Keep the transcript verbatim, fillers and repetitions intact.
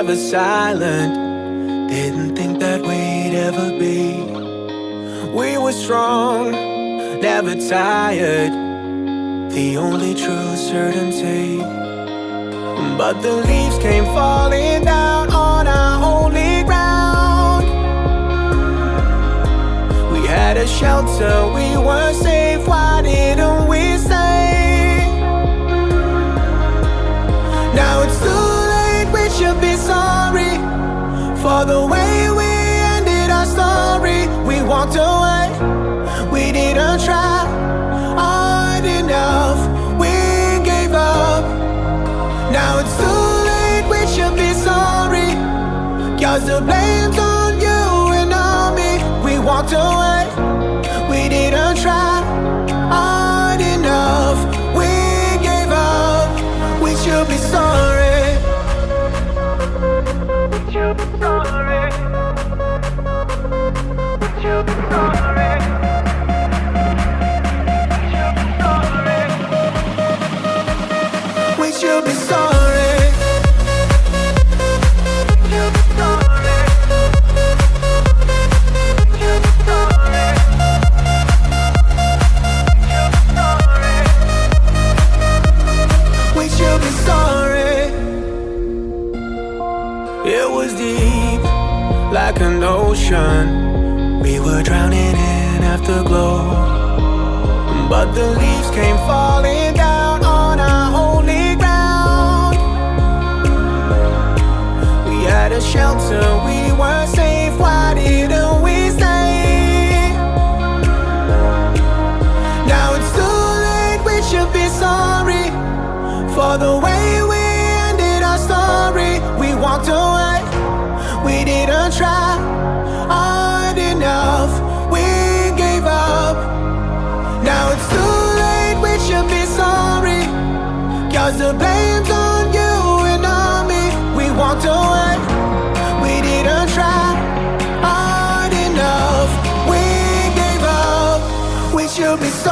never silent. Didn't think that we'd ever be. We were strong, never tired, the only true certainty. But the leaves came falling down on our holy ground. We had a shelter, we were safe, why didn't we stay? Now it's too late, we should be sorry for the way we ended our story. We walked away, we didn't try hard enough, we gave up. Now it's too late, we should be sorry, 'cause the blame's on you and on me. We walked away, we didn't try hard enough, we gave up. We should be sorry. We should be sorry. We should be sorry. We should be sorry. We should be sorry. It was deep, like an ocean. We were drowning in afterglow, but the leaves came falling down on our holy ground. We had a shelter, we were safe, why didn't we stay? Now it's too late, we should be sorry for the way we ended our story. We walked away, we didn't try hard enough, we gave up. Now it's too late, we should be sorry, 'cause the blame's on you and on me. We walked away, we didn't try hard enough, we gave up. We should be sorry.